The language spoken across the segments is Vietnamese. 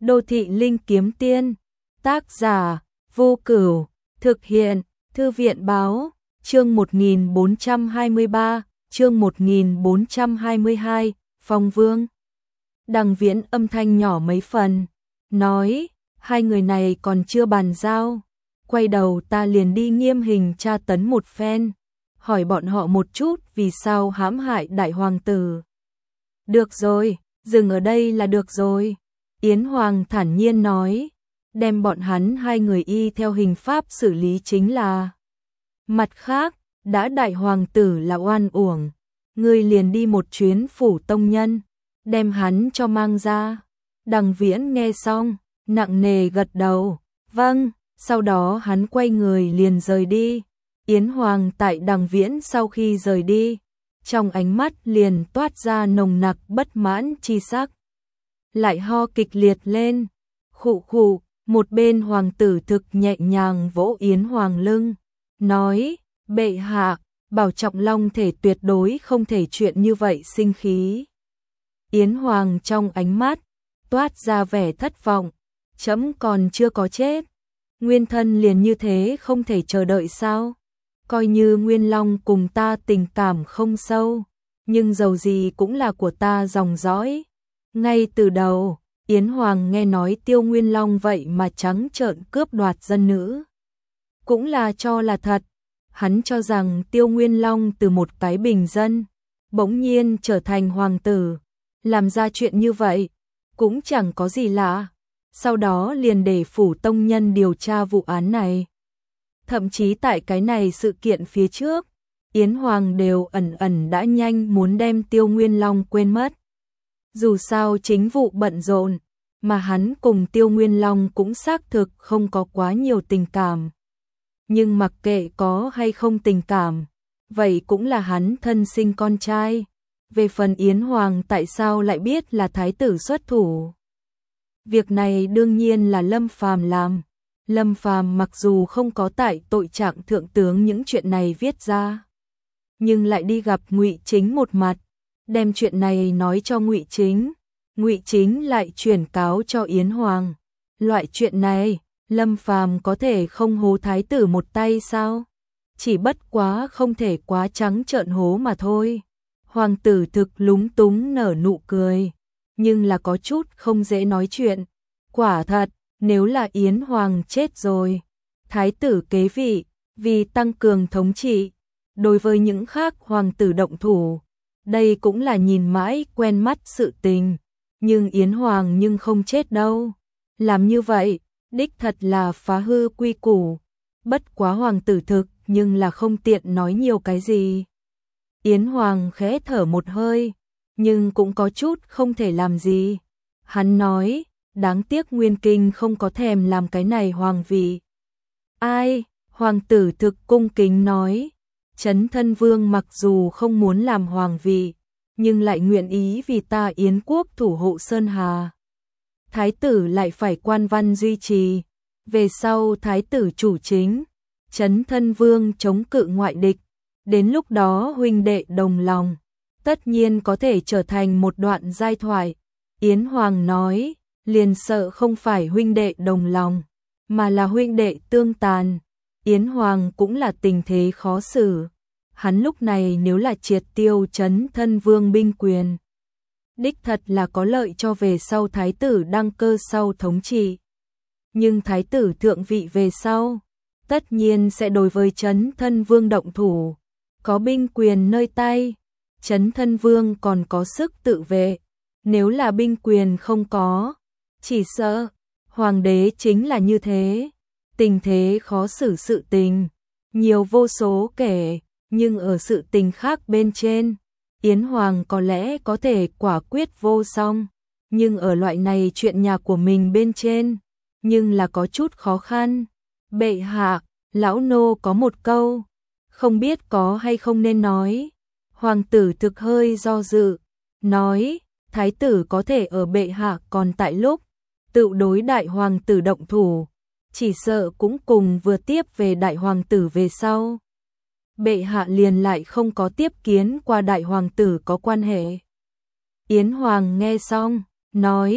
Đô thị linh kiếm tiên, tác giả, Vô Cửu, thực hiện, Thư viện báo, chương 1423, chương 1422, Phong Vương. Đằng Viễn âm thanh nhỏ mấy phần, nói, hai người này còn chưa bàn giao, quay đầu ta liền đi nghiêm hình tra tấn một phen, hỏi bọn họ một chút vì sao hãm hại đại hoàng tử. Được rồi, dừng ở đây là được rồi, Yến Hoàng thản nhiên nói, đem bọn hắn hai người y theo hình pháp xử lý chính là. Mặt khác, đã đại hoàng tử là oan uổng, ngươi liền đi một chuyến phủ tông nhân, đem hắn cho mang ra. Đằng Viễn nghe xong, nặng nề gật đầu, vâng, sau đó hắn quay người liền rời đi. Yến Hoàng tại Đằng Viễn sau khi rời đi, trong ánh mắt liền toát ra nồng nặc bất mãn chi sắc. Lại ho kịch liệt lên, khụ khụ, một bên hoàng tử thực nhẹ nhàng vỗ Yến Hoàng lưng, nói, bệ hạ, bảo Trọng Long thể tuyệt đối không thể chuyện như vậy sinh khí. Yến Hoàng trong ánh mắt, toát ra vẻ thất vọng, chấm còn chưa có chết, nguyên thân liền như thế không thể chờ đợi sao? Coi như Nguyên Long cùng ta tình cảm không sâu, nhưng dầu gì cũng là của ta dòng dõi. Ngay từ đầu, Yến Hoàng nghe nói Tiêu Nguyên Long vậy mà trắng trợn cướp đoạt dân nữ. Cũng là cho là thật, hắn cho rằng Tiêu Nguyên Long từ một cái bình dân, bỗng nhiên trở thành hoàng tử, làm ra chuyện như vậy, cũng chẳng có gì lạ. Sau đó liền để phủ tông nhân điều tra vụ án này. Thậm chí tại cái này sự kiện phía trước, Yến Hoàng đều ẩn ẩn đã nhanh muốn đem Tiêu Nguyên Long quên mất. Dù sao chính vụ bận rộn, mà hắn cùng Tiêu Nguyên Long cũng xác thực không có quá nhiều tình cảm. Nhưng mặc kệ có hay không tình cảm, vậy cũng là hắn thân sinh con trai. Về phần Yến Hoàng tại sao lại biết là thái tử xuất thủ? Việc này đương nhiên là Lâm Phàm làm. Lâm Phàm mặc dù không có tại tội trạng thượng tướng những chuyện này viết ra, nhưng lại đi gặp Ngụy Chính một mặt, đem chuyện này nói cho Ngụy Chính, Ngụy Chính lại chuyển cáo cho Yến Hoàng. Loại chuyện này, Lâm Phàm có thể không hố thái tử một tay sao? Chỉ bất quá không thể quá trắng trợn hố mà thôi. Hoàng tử thực lúng túng nở nụ cười, nhưng là có chút không dễ nói chuyện. Quả thật, nếu là Yến Hoàng chết rồi, thái tử kế vị, vì tăng cường thống trị, đối với những khác hoàng tử động thủ, đây cũng là nhìn mãi quen mắt sự tình. Nhưng Yến Hoàng nhưng không chết đâu. Làm như vậy, đích thật là phá hư quy củ. Bất quá hoàng tử thực, nhưng là không tiện nói nhiều cái gì. Yến Hoàng khẽ thở một hơi, nhưng cũng có chút không thể làm gì. Hắn nói, đáng tiếc Nguyên Kinh không có thèm làm cái này hoàng vị. Ai? Hoàng tử thực cung kính nói, Chấn Thân Vương mặc dù không muốn làm hoàng vị, nhưng lại nguyện ý vì ta Yến quốc thủ hộ Sơn Hà. Thái tử lại phải quan văn duy trì, về sau thái tử chủ chính, Chấn Thân Vương chống cự ngoại địch, đến lúc đó huynh đệ đồng lòng, tất nhiên có thể trở thành một đoạn giai thoại. Yến Hoàng nói, liền sợ không phải huynh đệ đồng lòng, mà là huynh đệ tương tàn. Yến Hoàng cũng là tình thế khó xử. Hắn lúc này nếu là triệt tiêu Chấn Thân Vương binh quyền, đích thật là có lợi cho về sau thái tử đăng cơ sau thống trị. Nhưng thái tử thượng vị về sau, tất nhiên sẽ đối với Chấn Thân Vương động thủ, có binh quyền nơi tay, Chấn Thân Vương còn có sức tự vệ. Nếu là binh quyền không có, chỉ sợ hoàng đế chính là như thế. Tình thế khó xử sự tình, nhiều vô số kể, nhưng ở sự tình khác bên trên, Yến Hoàng có lẽ có thể quả quyết vô song, nhưng ở loại này chuyện nhà của mình bên trên, nhưng là có chút khó khăn. Bệ hạ, lão nô có một câu, không biết có hay không nên nói. Hoàng tử thực hơi do dự, nói, thái tử có thể ở bệ hạ còn tại lúc tự đối đại hoàng tử động thủ, chỉ sợ cũng cùng vừa tiếp về đại hoàng tử về sau. Bệ hạ liền lại không có tiếp kiến qua đại hoàng tử có quan hệ. Yến Hoàng nghe xong, nói,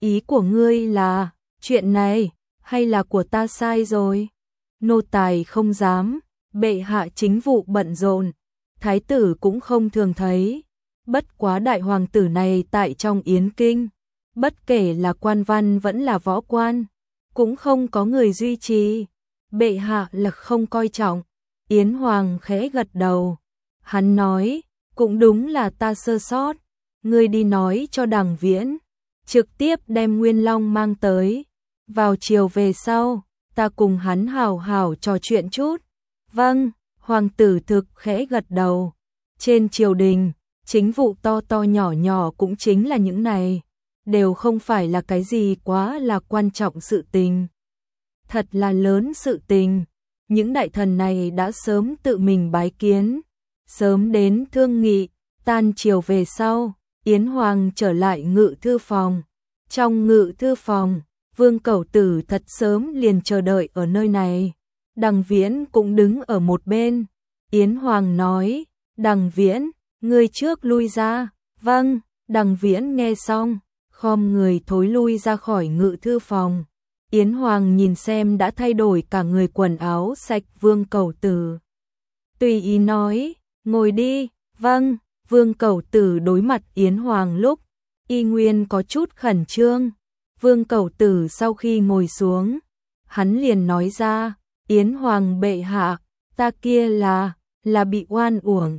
Ý của ngươi là, chuyện này, hay là của ta sai rồi? Nô tài không dám, bệ hạ chính vụ bận rộn, thái tử cũng không thường thấy. Bất quá đại hoàng tử này tại trong Yến Kinh, bất kể là quan văn vẫn là võ quan, cũng không có người duy trì. Bệ hạ là không coi trọng. Yến Hoàng khẽ gật đầu. Hắn nói, cũng đúng là ta sơ sót. Ngươi đi nói cho Đằng Viễn, trực tiếp đem Nguyên Long mang tới. Vào chiều về sau, ta cùng hắn hào hào trò chuyện chút. Vâng, hoàng tử thực khẽ gật đầu. Trên triều đình, chính vụ to to nhỏ nhỏ cũng chính là những này, đều không phải là cái gì quá là quan trọng sự tình. Thật là lớn sự tình, những đại thần này đã sớm tự mình bái kiến, sớm đến thương nghị. Tan chiều về sau, Yến Hoàng trở lại ngự thư phòng. Trong ngự thư phòng, Vương Cẩu Tử thật sớm liền chờ đợi ở nơi này. Đằng Viễn cũng đứng ở một bên. Yến Hoàng nói, Đằng Viễn, ngươi trước lui ra. Vâng, Đằng Viễn nghe xong, khom người thối lui ra khỏi ngự thư phòng. Yến Hoàng nhìn xem đã thay đổi cả người quần áo sạch Vương Cẩu Tử. Tùy ý nói, ngồi đi. Vâng, Vương Cẩu Tử đối mặt Yến Hoàng lúc, y nguyên có chút khẩn trương. Vương Cẩu Tử sau khi ngồi xuống, hắn liền nói ra, Yến Hoàng bệ hạ, ta kia là bị oan uổng.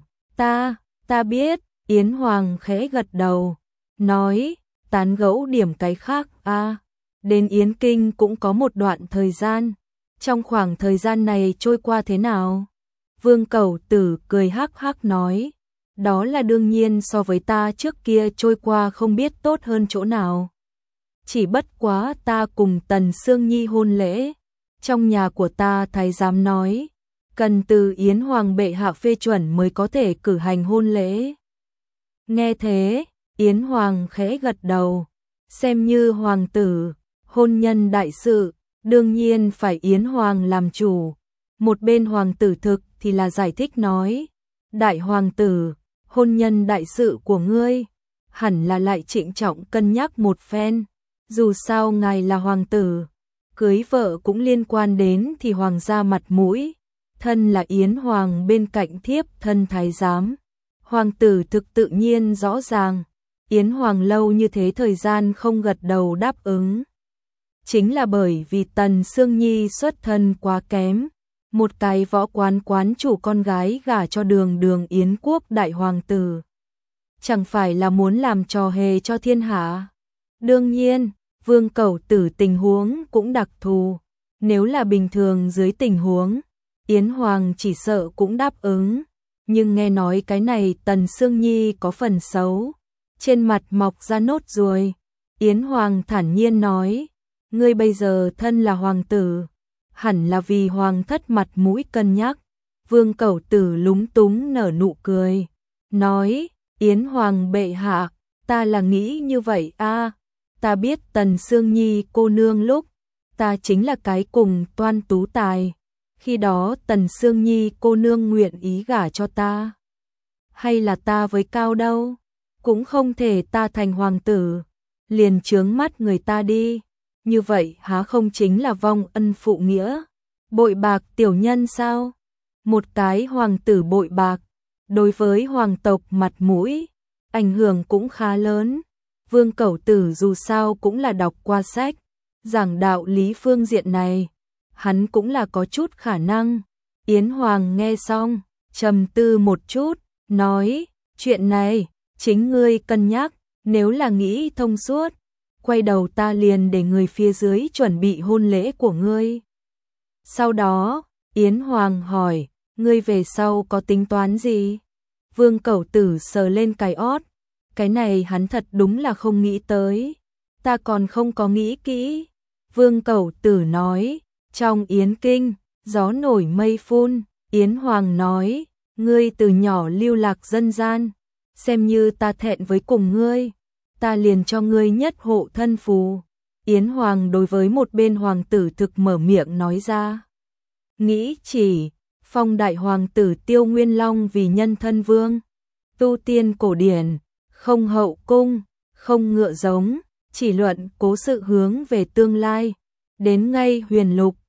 Ta biết. Yến Hoàng khẽ gật đầu, nói, tán gẫu điểm cái khác a. Đến Yến Kinh cũng có một đoạn thời gian, trong khoảng thời gian này trôi qua thế nào? Vương Cẩu Tử cười hắc hắc nói, đó là đương nhiên, so với ta trước kia trôi qua không biết tốt hơn chỗ nào. Chỉ bất quá ta cùng Tần Sương Nhi hôn lễ, trong nhà của ta thái giám nói, cần từ Yến Hoàng bệ hạ phê chuẩn mới có thể cử hành hôn lễ. Nghe thế, Yến Hoàng khẽ gật đầu, xem như hoàng tử, hôn nhân đại sự, đương nhiên phải Yến Hoàng làm chủ. Một bên hoàng tử thực thì là giải thích nói, đại hoàng tử, hôn nhân đại sự của ngươi, hẳn là lại trịnh trọng cân nhắc một phen. Dù sao ngài là hoàng tử, cưới vợ cũng liên quan đến thì hoàng gia mặt mũi. Thân là Yến Hoàng bên cạnh thiếp thân thái giám, hoàng tử thực tự nhiên rõ ràng. Yến Hoàng lâu như thế thời gian không gật đầu đáp ứng, chính là bởi vì Tần Sương Nhi xuất thân quá kém. Một cái võ quán quán chủ con gái gả cho đường Yến quốc đại hoàng tử, chẳng phải là muốn làm trò hề cho thiên hạ. Đương nhiên, Vương Cẩu Tử tình huống cũng đặc thù, nếu là bình thường dưới tình huống, Yến Hoàng chỉ sợ cũng đáp ứng. Nhưng nghe nói cái này Tần Sương Nhi có phần xấu, trên mặt mọc ra nốt ruồi. Yến Hoàng thản nhiên nói, ngươi bây giờ thân là hoàng tử, hẳn là vì hoàng thất mặt mũi cân nhắc. Vương Cẩu Tử lúng túng nở nụ cười, nói, Yến Hoàng bệ hạ, ta là nghĩ như vậy a. Ta biết Tần Sương Nhi cô nương lúc, ta chính là cái cùng toan tú tài. Khi đó Tần Sương Nhi cô nương nguyện ý gả cho ta, hay là ta với cao đâu, cũng không thể ta thành hoàng tử, liền chướng mắt người ta đi. Như vậy há không chính là vong ân phụ nghĩa, bội bạc tiểu nhân sao? Một cái hoàng tử bội bạc, đối với hoàng tộc mặt mũi, ảnh hưởng cũng khá lớn. Vương Cẩu Tử dù sao cũng là đọc qua sách, giảng đạo lý phương diện này, hắn cũng là có chút khả năng. Yến Hoàng nghe xong, trầm tư một chút, nói, chuyện này, chính ngươi cân nhắc, nếu là nghĩ thông suốt, quay đầu ta liền để người phía dưới chuẩn bị hôn lễ của ngươi. Sau đó, Yến Hoàng hỏi, ngươi về sau có tính toán gì? Vương Cẩu Tử sờ lên cái ót, cái này hắn thật đúng là không nghĩ tới, ta còn không có nghĩ kỹ. Vương Cẩu Tử nói, trong Yến Kinh, gió nổi mây phun. Yến Hoàng nói, ngươi từ nhỏ lưu lạc dân gian, xem như ta thẹn với cùng ngươi, ta liền cho ngươi nhất hộ thân phù. Yến Hoàng đối với một bên hoàng tử thực mở miệng nói ra, nghĩ chỉ, phong đại hoàng tử Tiêu Nguyên Long vì nhân thân vương, tu tiên cổ điển, không hậu cung, không ngựa giống, chỉ luận cố sự hướng về tương lai. Đến ngay huyền lục,